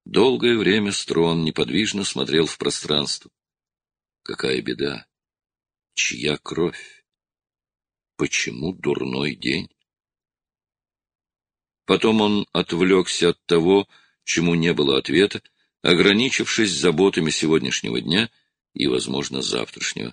Долгое время Строн неподвижно смотрел в пространство. Какая беда! Чья кровь? Почему дурной день? Потом он отвлекся от того, чему не было ответа, ограничившись заботами сегодняшнего дня и, возможно, завтрашнего.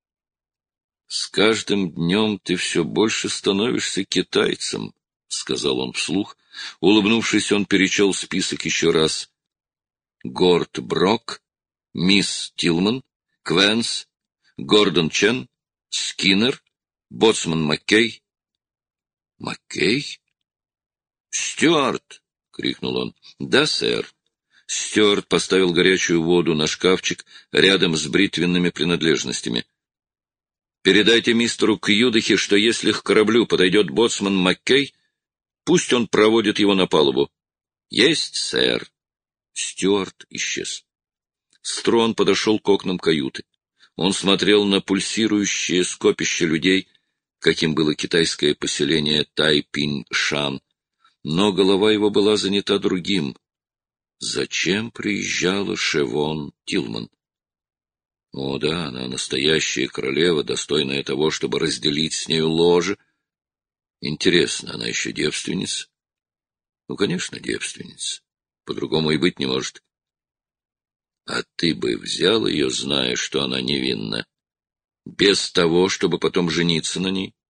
«С каждым днем ты все больше становишься китайцем», — сказал он вслух. Улыбнувшись, он перечел список еще раз. Горд Брок, мисс Тилман, Квенс, Гордон Чен, Скиннер, боцман Маккей. «Маккей?» «Стюарт!» — крикнул он. «Да, сэр». Стюарт поставил горячую воду на шкафчик рядом с бритвенными принадлежностями. «Передайте мистеру Кьюдахи, что если к кораблю подойдет боцман Маккей, пусть он проводит его на палубу». «Есть, сэр». Стюарт исчез. Строн подошел к окнам каюты. Он смотрел на пульсирующее скопище людей, каким было китайское поселение Тайпинь-Шан, но голова его была занята другим. Зачем приезжала Шевон Тилман? О да, она настоящая королева, достойная того, чтобы разделить с нею ложе. Интересно, она еще девственница? Ну, конечно, девственница. По-другому и быть не может. А ты бы взял ее, зная, что она невинна, без того, чтобы потом жениться на ней?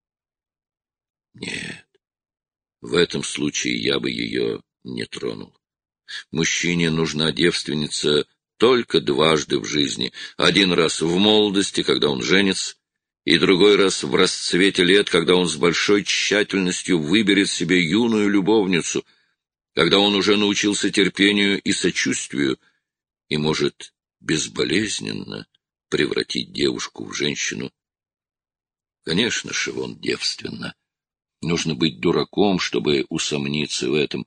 Нет, в этом случае я бы ее не тронул. Мужчине нужна девственница только дважды в жизни. Один раз в молодости, когда он женится, и другой раз в расцвете лет, когда он с большой тщательностью выберет себе юную любовницу, когда он уже научился терпению и сочувствию и может безболезненно превратить девушку в женщину. Конечно, Шевон девственна. Нужно быть дураком, чтобы усомниться в этом.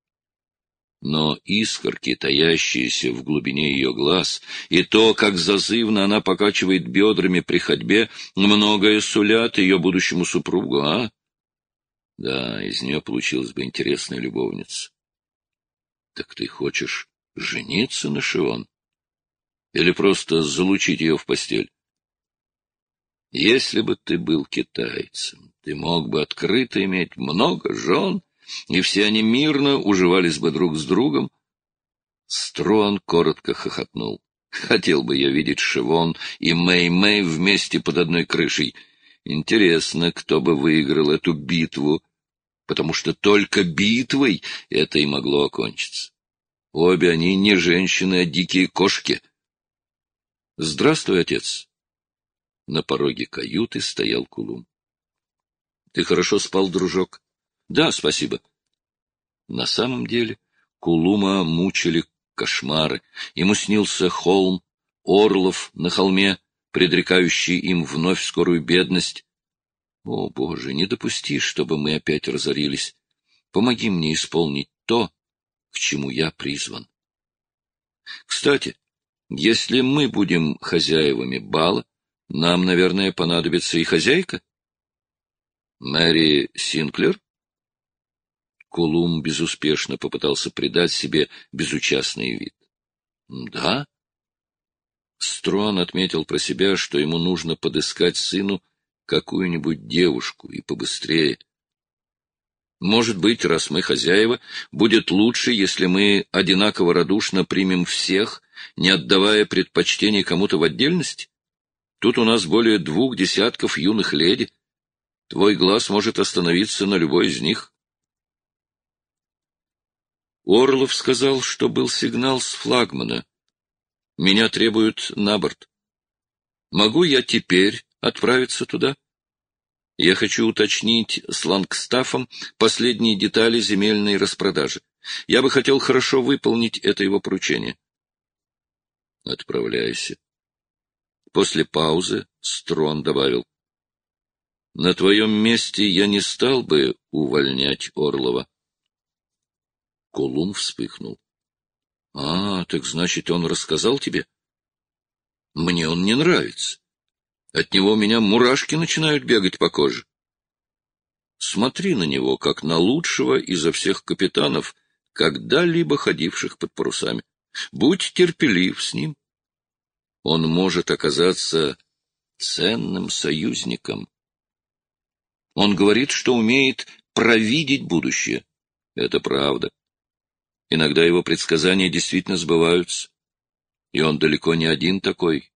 Но искорки, таящиеся в глубине ее глаз, и то, как зазывно она покачивает бедрами при ходьбе, многое сулят ее будущему супругу, а? Да, из нее получилась бы интересная любовница. Так ты хочешь жениться на Шевон? Или просто залучить ее в постель? Если бы ты был китайцем, ты мог бы открыто иметь много жен, и все они мирно уживались бы друг с другом. Строн коротко хохотнул. Хотел бы я видеть Шевон и Мэй-Мэй вместе под одной крышей. Интересно, кто бы выиграл эту битву, потому что только битвой это и могло окончиться. Обе они не женщины, а дикие кошки. — Здравствуй, отец. На пороге каюты стоял Кулум. — Ты хорошо спал, дружок? — Да, спасибо. На самом деле Кулума мучили кошмары. Ему снился холм, Орлов на холме, предрекающий им вновь скорую бедность. О, Боже, не допусти, чтобы мы опять разорились. Помоги мне исполнить то, к чему я призван. Кстати, если мы будем хозяевами бала, нам, наверное, понадобится и хозяйка. Мэри Синклер? Кулум безуспешно попытался придать себе безучастный вид. Да. Строн отметил про себя, что ему нужно подыскать сыну какую-нибудь девушку и побыстрее. Может быть, раз мы хозяева, будет лучше, если мы одинаково радушно примем всех, не отдавая предпочтение кому-то в отдельности? Тут у нас более 2 десятков юных леди. Твой глаз может остановиться на любой из них. Орлов сказал, что был сигнал с флагмана. Меня требуют на борт. Могу я теперь отправиться туда? Я хочу уточнить с Лангстафом последние детали земельной распродажи. Я бы хотел хорошо выполнить это его поручение. Отправляйся. После паузы Строн добавил. На твоем месте я не стал бы увольнять Орлова. Кулум вспыхнул. Так значит, он рассказал тебе? Мне он не нравится. От него у меня мурашки начинают бегать по коже. Смотри на него, как на лучшего изо всех капитанов, когда-либо ходивших под парусами. Будь терпелив с ним. Он может оказаться ценным союзником. Он говорит, что умеет провидеть будущее. Это правда. Иногда его предсказания действительно сбываются. И он далеко не один такой.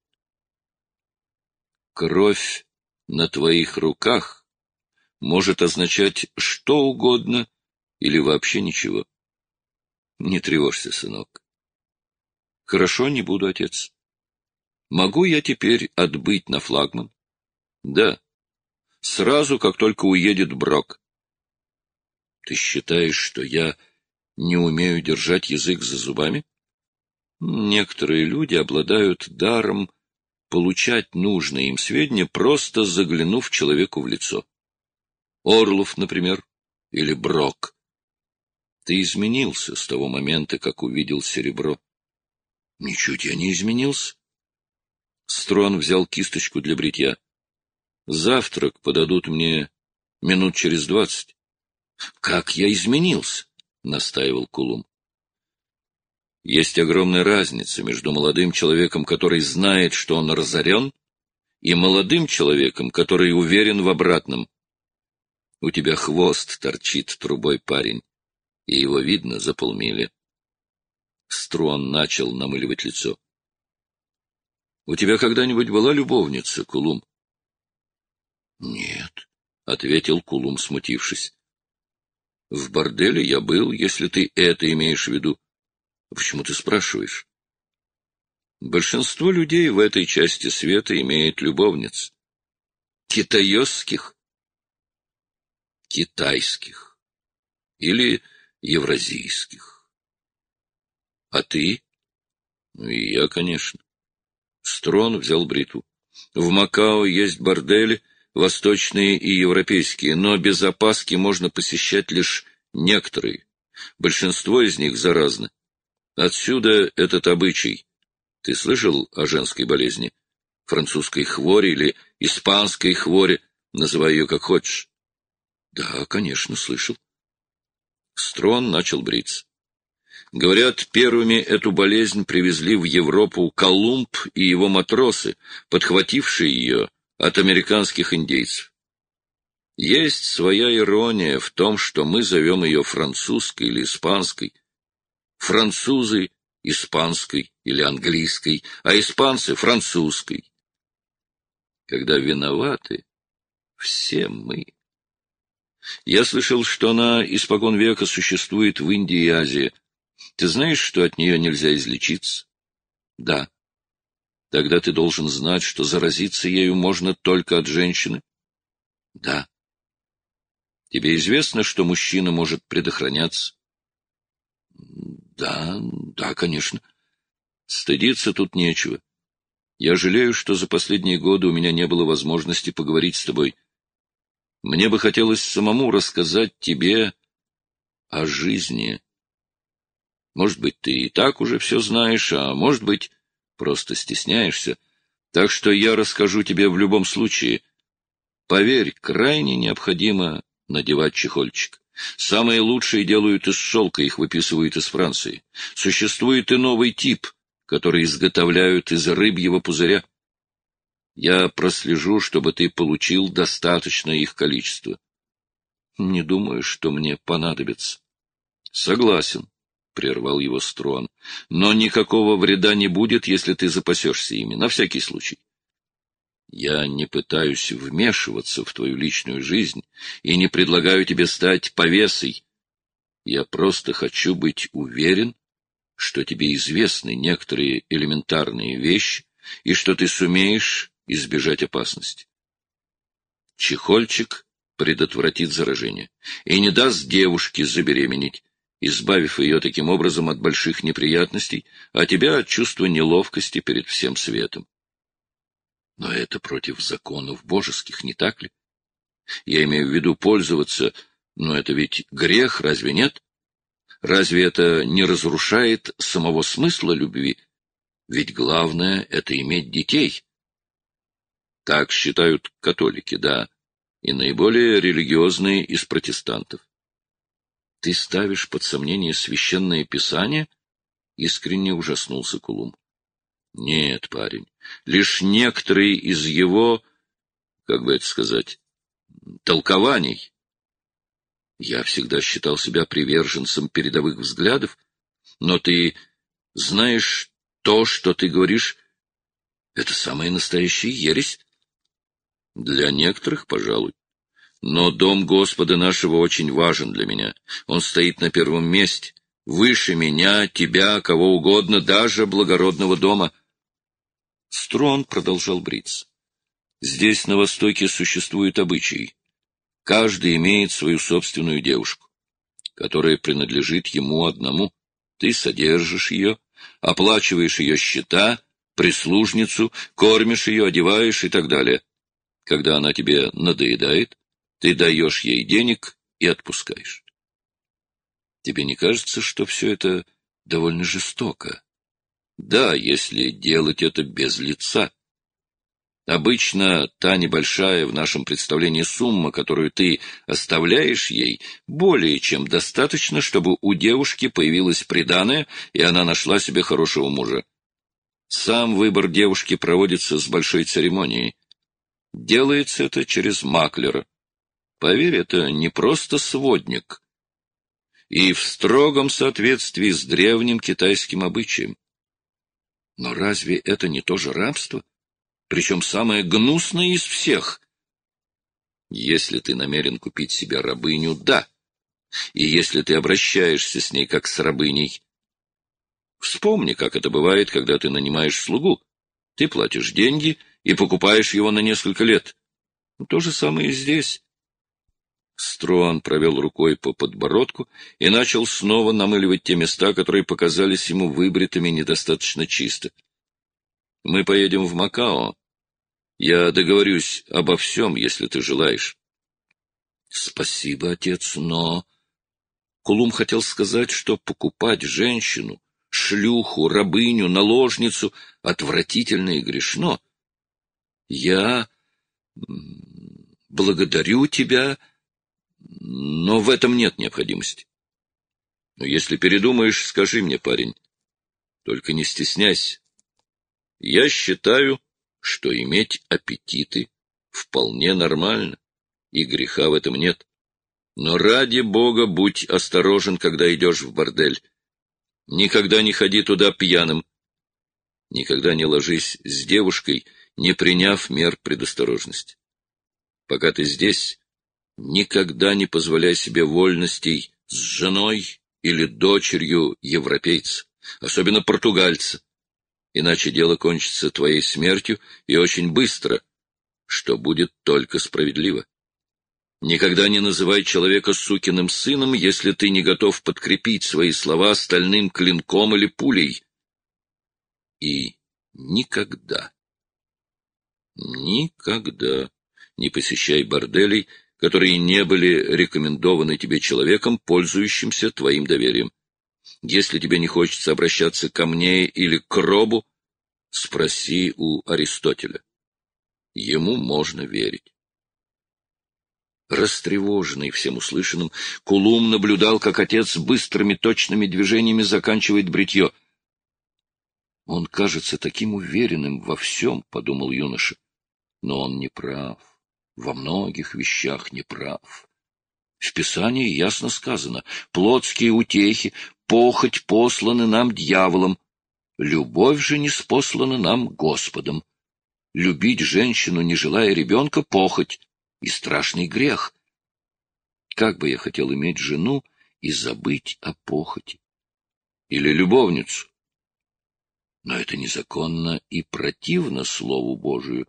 Кровь на твоих руках может означать что угодно или вообще ничего. Не тревожься, сынок. Хорошо, не буду, отец. Могу я теперь отбыть на флагман? Да. Сразу, как только уедет Брок. Ты считаешь, что я не умею держать язык за зубами? Некоторые люди обладают даром получать нужные им сведения, просто заглянув человеку в лицо. Орлов, например, или Брок. Ты изменился с того момента, как увидел серебро. Ничуть я не изменился. Строн взял кисточку для бритья. Завтрак подадут мне минут через 20. Как я изменился? Настаивал Кулум. Есть огромная разница между молодым человеком, который знает, что он разорен, и молодым человеком, который уверен в обратном. У тебя хвост торчит трубой, парень, и его видно за полмили. Строн начал намыливать лицо. — У тебя когда-нибудь была любовница, Кулум? — Нет, — ответил Кулум, смутившись. — В борделе я был, если ты это имеешь в виду. Почему ты спрашиваешь? Большинство людей в этой части света имеет любовниц. Китайских, китайских или евразийских. А ты? Ну и я, конечно. Строн взял бритву. В Макао есть бордели, восточные и европейские, но без опаски можно посещать лишь некоторые. Большинство из них заразны. Отсюда этот обычай. Ты слышал о женской болезни? Французской хвори или испанской хвори, называй ее как хочешь. Да, конечно, слышал. Строн начал бриться. Говорят, первыми эту болезнь привезли в Европу Колумб и его матросы, подхватившие ее от американских индейцев. Есть своя ирония в том, что мы зовем ее французской или испанской. Французы — испанской или английской, а испанцы — французской. Когда виноваты все мы. Я слышал, что она испокон века существует в Индии и Азии. Ты знаешь, что от нее нельзя излечиться? Да. Тогда ты должен знать, что заразиться ею можно только от женщины? Да. Тебе известно, что мужчина может предохраняться? Да, конечно. Стыдиться тут нечего. Я жалею, что за последние годы у меня не было возможности поговорить с тобой. Мне бы хотелось самому рассказать тебе о жизни. Может быть, ты и так уже все знаешь, а может быть, просто стесняешься. Так что я расскажу тебе в любом случае. Поверь, крайне необходимо надевать чехольчик. Самые лучшие делают из шелка, их выписывают из Франции. Существует и новый тип, который изготовляют из рыбьего пузыря. Я прослежу, чтобы ты получил достаточное их количество. Не думаю, что мне понадобится. Согласен, — прервал его Строн, — но никакого вреда не будет, если ты запасешься ими, на всякий случай. Я не пытаюсь вмешиваться в твою личную жизнь и не предлагаю тебе стать повесой. Я просто хочу быть уверен, что тебе известны некоторые элементарные вещи и что ты сумеешь избежать опасности. Чехольчик предотвратит заражение и не даст девушке забеременеть, избавив ее таким образом от больших неприятностей, а тебя от чувства неловкости перед всем светом. Но это против законов божеских, не так ли? Я имею в виду пользоваться, но это ведь грех, разве нет? Разве это не разрушает самого смысла любви? Ведь главное — это иметь детей. Так считают католики, да, и наиболее религиозные из протестантов. Ты ставишь под сомнение священное писание? Искренне ужаснулся Кулум. Нет, парень, лишь некоторые из его, как бы это сказать, толкований. Я всегда считал себя приверженцем передовых взглядов, но ты знаешь, то, что ты говоришь, это самая настоящая ересь. Для некоторых, пожалуй. Но дом Господа нашего очень важен для меня. Он стоит на первом месте, выше меня, тебя, кого угодно, даже благородного дома. Строн продолжал бриться. Здесь, на Востоке, существует обычай. Каждый имеет свою собственную девушку, которая принадлежит ему одному. Ты содержишь ее, оплачиваешь ее счета, прислужницу, кормишь ее, одеваешь и так далее. Когда она тебе надоедает, ты даешь ей денег и отпускаешь. Тебе не кажется, что все это довольно жестоко? Да, если делать это без лица. Обычно та небольшая в нашем представлении сумма, которую ты оставляешь ей, более чем достаточно, чтобы у девушки появилось приданое, и она нашла себе хорошего мужа. Сам выбор девушки проводится с большой церемонией. Делается это через маклера. Поверь, это не просто сводник. И в строгом соответствии с древним китайским обычаем. Но разве это не тоже рабство? Причем самое гнусное из всех. Если ты намерен купить себе рабыню, да. И если ты обращаешься с ней как с рабыней. Вспомни, как это бывает, когда ты нанимаешь слугу. Ты платишь деньги и покупаешь его на несколько лет. То же самое и здесь. Струан провел рукой по подбородку и начал снова намыливать те места, которые показались ему выбритыми недостаточно чисто. Мы поедем в Макао. Я договорюсь обо всем, если ты желаешь. Спасибо, отец, но... Кулум хотел сказать, что покупать женщину, шлюху, рабыню, наложницу отвратительно и грешно. Я благодарю тебя, но в этом нет необходимости. Но если передумаешь, скажи мне, парень. Только не стесняйся. Я считаю, что иметь аппетиты вполне нормально, и греха в этом нет. Но ради Бога будь осторожен, когда идешь в бордель. Никогда не ходи туда пьяным. Никогда не ложись с девушкой, не приняв мер предосторожности. Пока ты здесь, никогда не позволяй себе вольностей с женой или дочерью европейца, особенно португальца. Иначе дело кончится твоей смертью и очень быстро, что будет только справедливо. Никогда не называй человека сукиным сыном, если ты не готов подкрепить свои слова стальным клинком или пулей. И никогда не посещай борделей, которые не были рекомендованы тебе человеком, пользующимся твоим доверием. Если тебе не хочется обращаться ко мне или к Робу, спроси у Аристотеля. Ему можно верить. Растревоженный всем услышанным, Кулум наблюдал, как отец быстрыми точными движениями заканчивает бритье. «Он кажется таким уверенным во всем», — подумал юноша. «Но он не прав. Во многих вещах не прав. В Писании ясно сказано: плотские утехи, похоть посланы нам дьяволом, любовь же ниспослана нам Господом. Любить женщину, не желая ребенка, — похоть и страшный грех. Как бы я хотел иметь жену и забыть о похоти. Или любовницу. Но это незаконно и противно Слову Божию.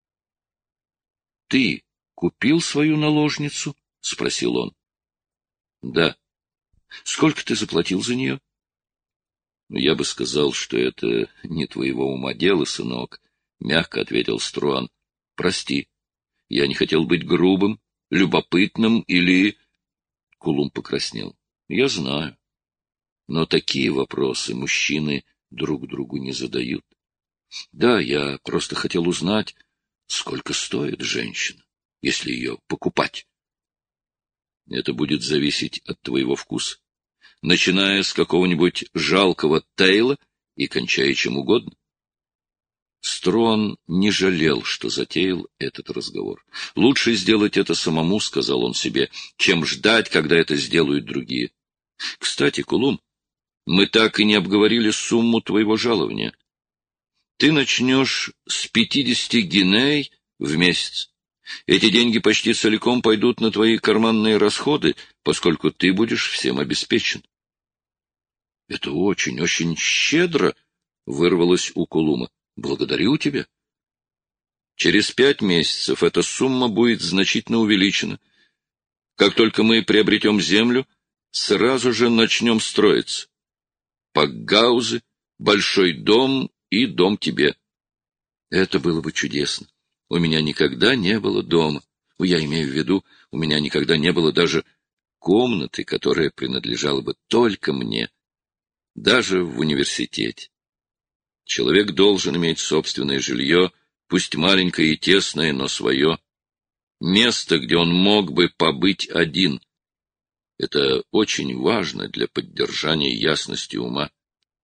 — Ты купил свою наложницу? — спросил он. — Да. — Сколько ты заплатил за нее? — Я бы сказал, что это не твоего ума дело, сынок, — мягко ответил Струан. — Прости, я не хотел быть грубым, любопытным или... Кулум покраснел. — Я знаю. Но такие вопросы мужчины друг другу не задают. Да, я просто хотел узнать, сколько стоит женщина, если ее покупать. Это будет зависеть от твоего вкуса, начиная с какого-нибудь жалкого тейла и кончая чем угодно. Строн не жалел, что затеял этот разговор. «Лучше сделать это самому», — сказал он себе, — «чем ждать, когда это сделают другие. Кстати, Кулум, мы так и не обговорили сумму твоего жалования. Ты начнешь с 50 гиней в месяц. Эти деньги почти целиком пойдут на твои карманные расходы, поскольку ты будешь всем обеспечен». «Это очень щедро», — вырвалось у Кулума. «Благодарю тебя». Через 5 месяцев эта сумма будет значительно увеличена. Как только мы приобретем землю, сразу же начнем строиться. Пакгаузы, большой дом и дом тебе. Это было бы чудесно. У меня никогда не было дома. Я имею в виду, у меня никогда не было даже комнаты, которая принадлежала бы только мне, даже в университете. Человек должен иметь собственное жилье, пусть маленькое и тесное, но свое. Место, где он мог бы побыть один. Это очень важно для поддержания ясности ума.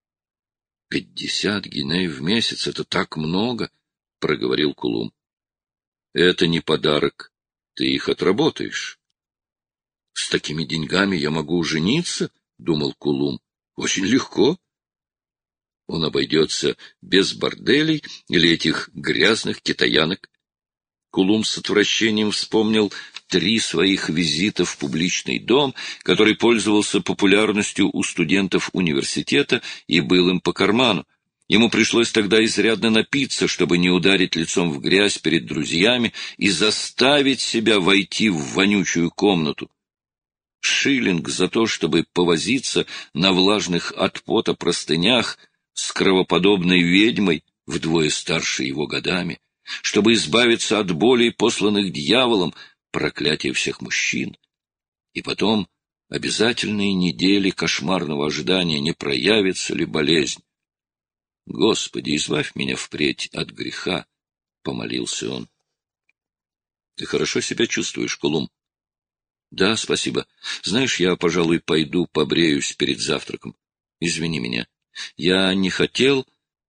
50 гиней в месяц — это так много, — проговорил Кулум. Это не подарок, ты их отработаешь. С такими деньгами я могу жениться, — думал Кулум. Очень легко. Он обойдется без борделей или этих грязных китаянок. Кулум с отвращением вспомнил 3 своих визита в публичный дом, который пользовался популярностью у студентов университета и был им по карману. Ему пришлось тогда изрядно напиться, чтобы не ударить лицом в грязь перед друзьями и заставить себя войти в вонючую комнату. Шиллинг за то, чтобы повозиться на влажных от пота простынях с кровоподобной ведьмой, вдвое старше его годами, чтобы избавиться от болей, посланных дьяволом, проклятие всех мужчин. И потом обязательные недели кошмарного ожидания, не проявится ли болезнь. «Господи, избавь меня впредь от греха», — помолился он. «Ты хорошо себя чувствуешь, Кулум?» «Да, спасибо. Знаешь, я, пожалуй, пойду побреюсь перед завтраком. Извини меня. Я не хотел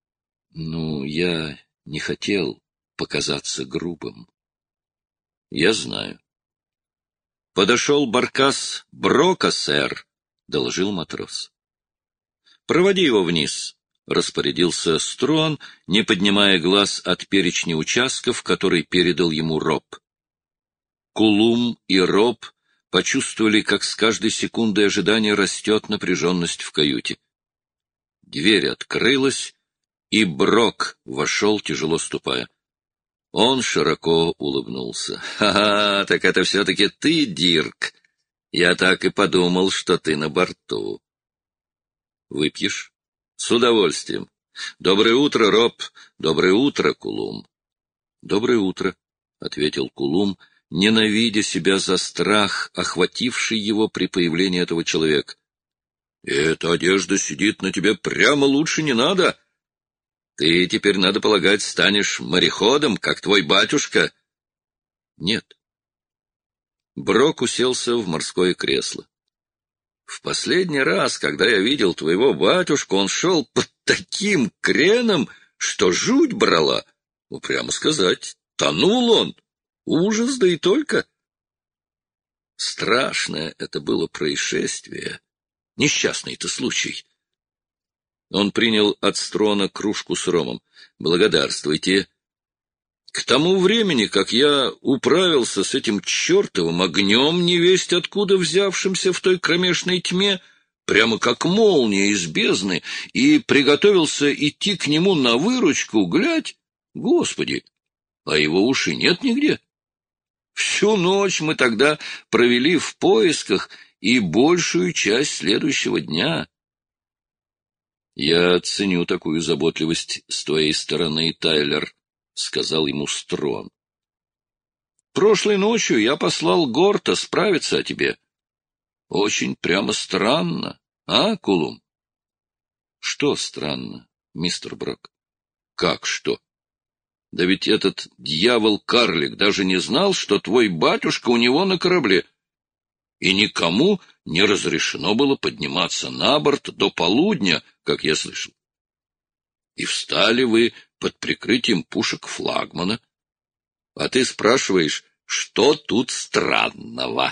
показаться грубым». «Я знаю». «Подошел баркас Брока, сэр», — доложил матрос. «Проводи его вниз», — распорядился Струан, не поднимая глаз от перечня участков, который передал ему Роб. Кулум и Роб почувствовали, как с каждой секундой ожидания растет напряженность в каюте. Дверь открылась, и Брок вошел, тяжело ступая. Он широко улыбнулся. «Ха-ха, так это все-таки ты, Дирк. Я так и подумал, что ты на борту». «Выпьешь?» «С удовольствием. Доброе утро, Роб. Доброе утро, Кулум». «Доброе утро», — ответил Кулум, ненавидя себя за страх, охвативший его при появлении этого человека. «Эта одежда сидит на тебе прямо лучше не надо. Ты теперь, надо полагать, станешь мореходом, как твой батюшка». «Нет». Брок уселся в морское кресло. «В последний раз, когда я видел твоего батюшку, он шел под таким креном, что жуть брала. Ну, прямо сказать, тонул он. Ужас, да и только». Страшное это было происшествие. Несчастный-то случай. Он принял от Строна кружку с ромом. «Благодарствуйте. К тому времени, как я управился с этим чертовым огнем, невесть откуда взявшимся в той кромешной тьме, прямо как молния из бездны, и приготовился идти к нему на выручку, глядь, Господи, а его уши нет нигде. Всю ночь мы тогда провели в поисках и большую часть следующего дня». «Я ценю такую заботливость с твоей стороны, Тайлер», — сказал ему Строн. «Прошлой ночью я послал Горта справиться о тебе. Очень прямо странно, а, Кулум?» «Что странно, мистер Брок?» «Как что? Да ведь этот дьявол-карлик даже не знал, что твой батюшка у него на корабле». и никому не разрешено было подниматься на борт до полудня, как я слышал. И встали вы под прикрытием пушек флагмана. А ты спрашиваешь, что тут странного?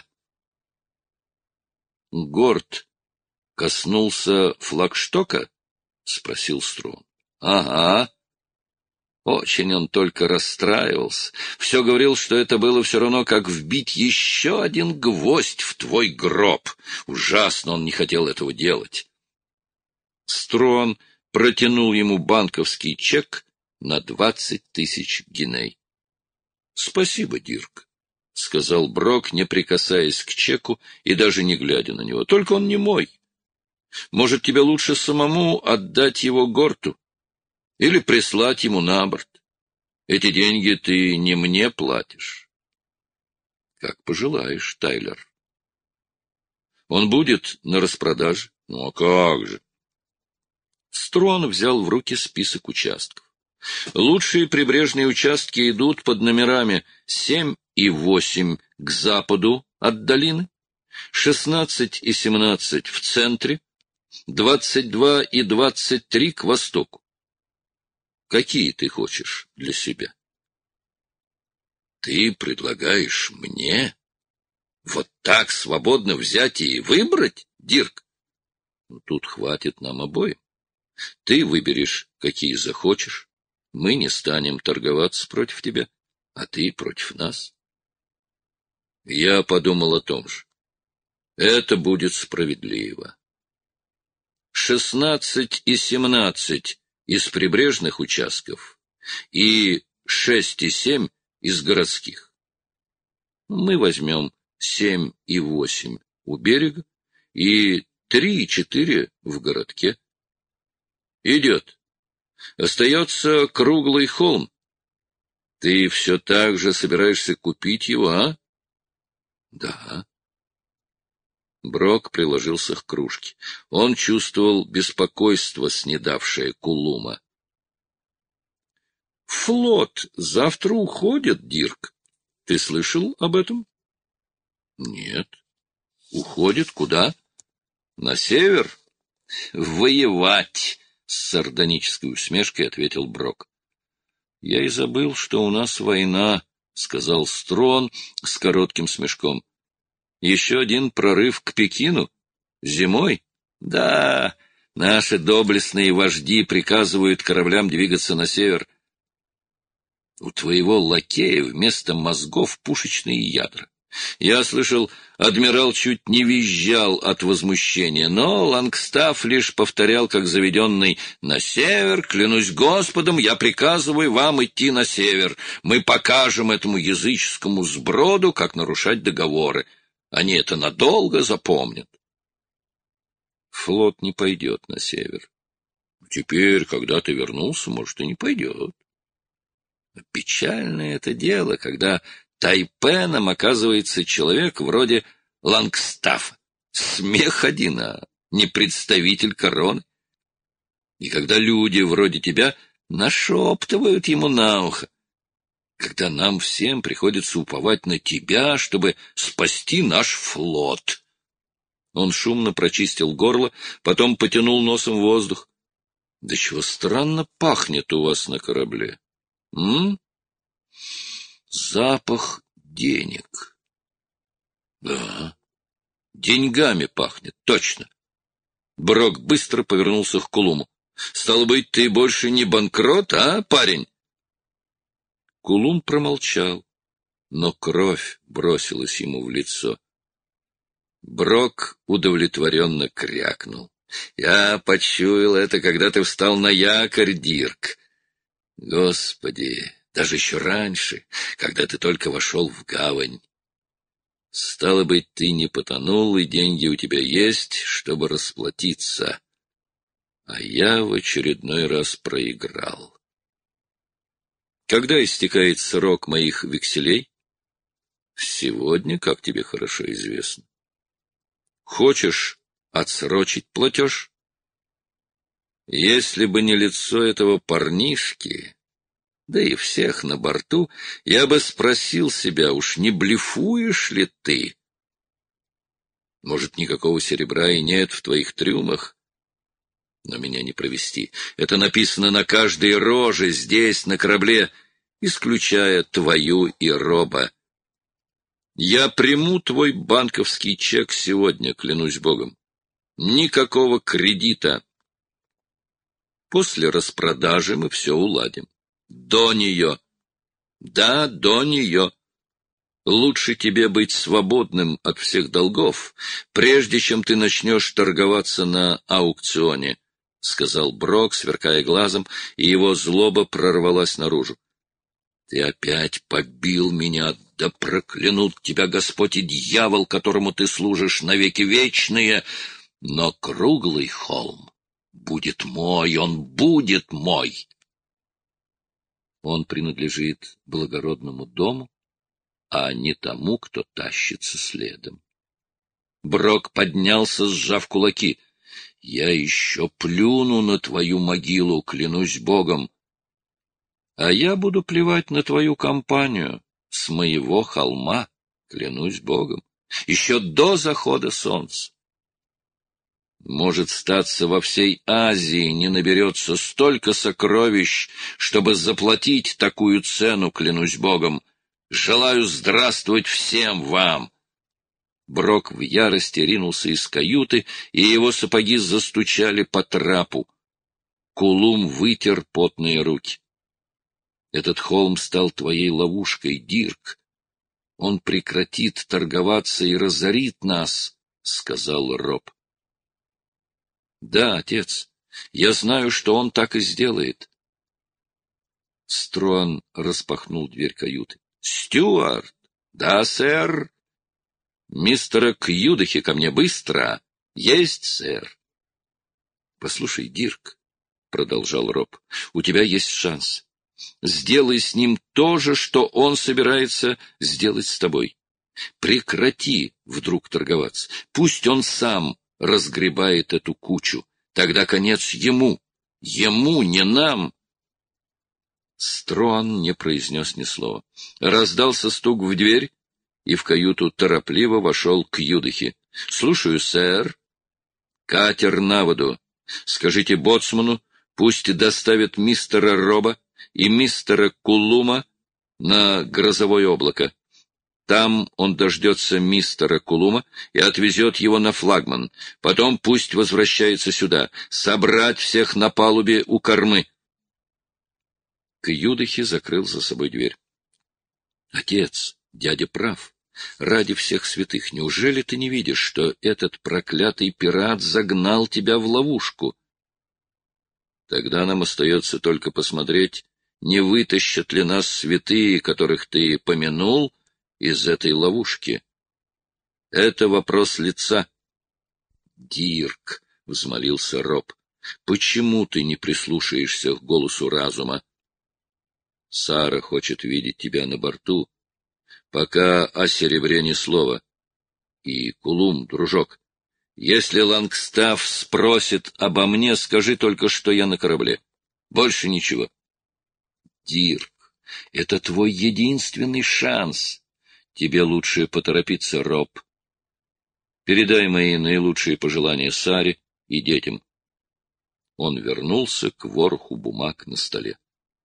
Горд коснулся флагштока? — спросил Струн. — Ага. Очень он только расстраивался. Все говорил, что это было все равно, как вбить еще один гвоздь в твой гроб. Ужасно он не хотел этого делать. Струн протянул ему банковский чек на 20 000 гиней. — Спасибо, Дирк, — сказал Брок, не прикасаясь к чеку и даже не глядя на него. — Только он не мой. Может, тебе лучше самому отдать его Горту? Или прислать ему на борт? Эти деньги ты не мне платишь. — Как пожелаешь, Тайлер. — Он будет на распродаже? — Ну, а как же? Струн взял в руки список участков. Лучшие прибрежные участки идут под номерами 7 и 8 к западу от долины, 16 и 17 в центре, 22 и 23 к востоку. Какие ты хочешь для себя? Ты предлагаешь мне вот так свободно взять и выбрать, Дирк? Ну, тут хватит нам обоим. Ты выберешь, какие захочешь. Мы не станем торговаться против тебя, а ты против нас. Я подумал о том же. Это будет справедливо. 16 и 17 из прибрежных участков и 6 и 7 из городских. Мы возьмем 7 и 8 у берега и 3 и 4 в городке. Идет. Остается круглый холм. Ты все так же собираешься купить его, а? Да. Брок приложился к кружке. Он чувствовал беспокойство, снедавшее Кулума. — Флот завтра уходит, Дирк. Ты слышал об этом? — Нет. — Уходит куда? — На север. — Воевать, — с сардонической усмешкой ответил Брок. — Я и забыл, что у нас война, — сказал Струн с коротким смешком. Еще один прорыв к Пекину? Зимой? Да, наши доблестные вожди приказывают кораблям двигаться на север. У твоего лакея вместо мозгов пушечные ядра. Я слышал, адмирал чуть не визжал от возмущения, но Лангстаф лишь повторял, как заведенный: «На север, клянусь Господом, я приказываю вам идти на север. Мы покажем этому языческому сброду, как нарушать договоры. Они это надолго запомнят». Флот не пойдет на север. Теперь, когда ты вернулся, может, и не пойдет. Печальное это дело, когда тайпеном оказывается человек вроде Лангстафа. Смех один, а не представитель короны. И когда люди вроде тебя нашептывают ему на ухо, когда нам всем приходится уповать на тебя, чтобы спасти наш флот. Он шумно прочистил горло, потом потянул носом воздух. — Да чего странно пахнет у вас на корабле? Запах денег. Да, деньгами пахнет, точно. Брок быстро повернулся к Кулуму. — Стало быть, ты больше не банкрот, а, парень? Кулум промолчал, но кровь бросилась ему в лицо. Брок удовлетворенно крякнул. — Я почуял это, когда ты встал на якорь, Дирк. Господи, даже еще раньше, когда ты только вошел в гавань. Стало быть, ты не потонул, и деньги у тебя есть, чтобы расплатиться. А я в очередной раз проиграл. Когда истекает срок моих векселей? Сегодня, как тебе хорошо известно. Хочешь отсрочить платеж? Если бы не лицо этого парнишки, да и всех на борту, я бы спросил себя, уж не блефуешь ли ты? Может, никакого серебра и нет в твоих трюмах? Но меня не провести. Это написано на каждой роже здесь, на корабле, исключая твою и Роба. Я приму твой банковский чек сегодня, клянусь Богом. Никакого кредита. После распродажи мы все уладим. До нее. Да, до нее. Лучше тебе быть свободным от всех долгов, прежде чем ты начнешь торговаться на аукционе, — сказал Брок, сверкая глазом, и его злоба прорвалась наружу. — Ты опять побил меня, да проклянут тебя Господь и дьявол, которому ты служишь навеки вечные, но круглый холм будет мой, он будет мой. Он принадлежит благородному дому, а не тому, кто тащится следом. Брок поднялся, сжав кулаки. — Я еще плюну на твою могилу, клянусь Богом. А я буду плевать на твою компанию с моего холма, клянусь Богом, еще до захода солнца. Может, статься, во всей Азии не наберется столько сокровищ, чтобы заплатить такую цену, клянусь Богом. Желаю здравствовать всем вам!» Брок в ярости ринулся из каюты, и его сапоги застучали по трапу. Кулум вытер потные руки. «Этот холм стал твоей ловушкой, Дирк. Он прекратит торговаться и разорит нас», — сказал Роб. «Да, отец, я знаю, что он так и сделает». Струан распахнул дверь каюты. «Стюарт!» «Да, сэр!» «Мистера Кьюдахи ко мне быстро!» «Есть, сэр!» «Послушай, Дирк», — продолжал Роб, — «у тебя есть шанс. Сделай с ним то же, что он собирается сделать с тобой. Прекрати вдруг торговаться. Пусть он сам разгребает эту кучу. Тогда конец ему. Ему, не нам!» Струан не произнес ни слова. Раздался стук в дверь, и в каюту торопливо вошел Кьюдахи. — Слушаю, сэр. — Катер на воду. Скажите боцману, пусть доставят мистера Роба и мистера Кулума на грозовое облако. Там он дождется мистера Кулума и отвезет его на флагман. Потом пусть возвращается сюда. Собрать всех на палубе у кормы. Кьюдахи закрыл за собой дверь. — Отец, дядя прав. Ради всех святых, неужели ты не видишь, что этот проклятый пират загнал тебя в ловушку? Тогда нам остается только посмотреть, не вытащат ли нас святые, которых ты помянул, из этой ловушки. Это вопрос лица. — Дирк, — взмолился Роб, — почему ты не прислушаешься к голосу разума? Сара хочет видеть тебя на борту. Пока о серебре ни слова. И, Кулум, дружок, если Лангстаф спросит обо мне, скажи только, что я на корабле. Больше ничего. Дирк, это твой единственный шанс. Тебе лучше поторопиться, Роб. Передай мои наилучшие пожелания Саре и детям. Он вернулся к вороху бумаг на столе.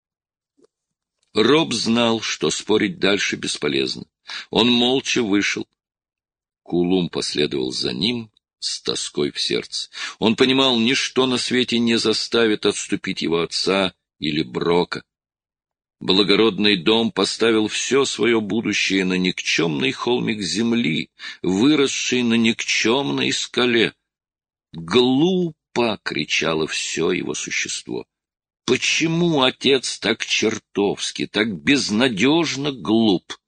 Роб знал, что спорить дальше бесполезно. Он молча вышел. Кулум последовал за ним с тоской в сердце. Он понимал, ничто на свете не заставит отступить его отца или Брока. Благородный дом поставил все свое будущее на никчемный холмик земли, выросший на никчемной скале. «Глупо!» — кричало все его существо. Почему отец так чертовски, так безнадежно глуп?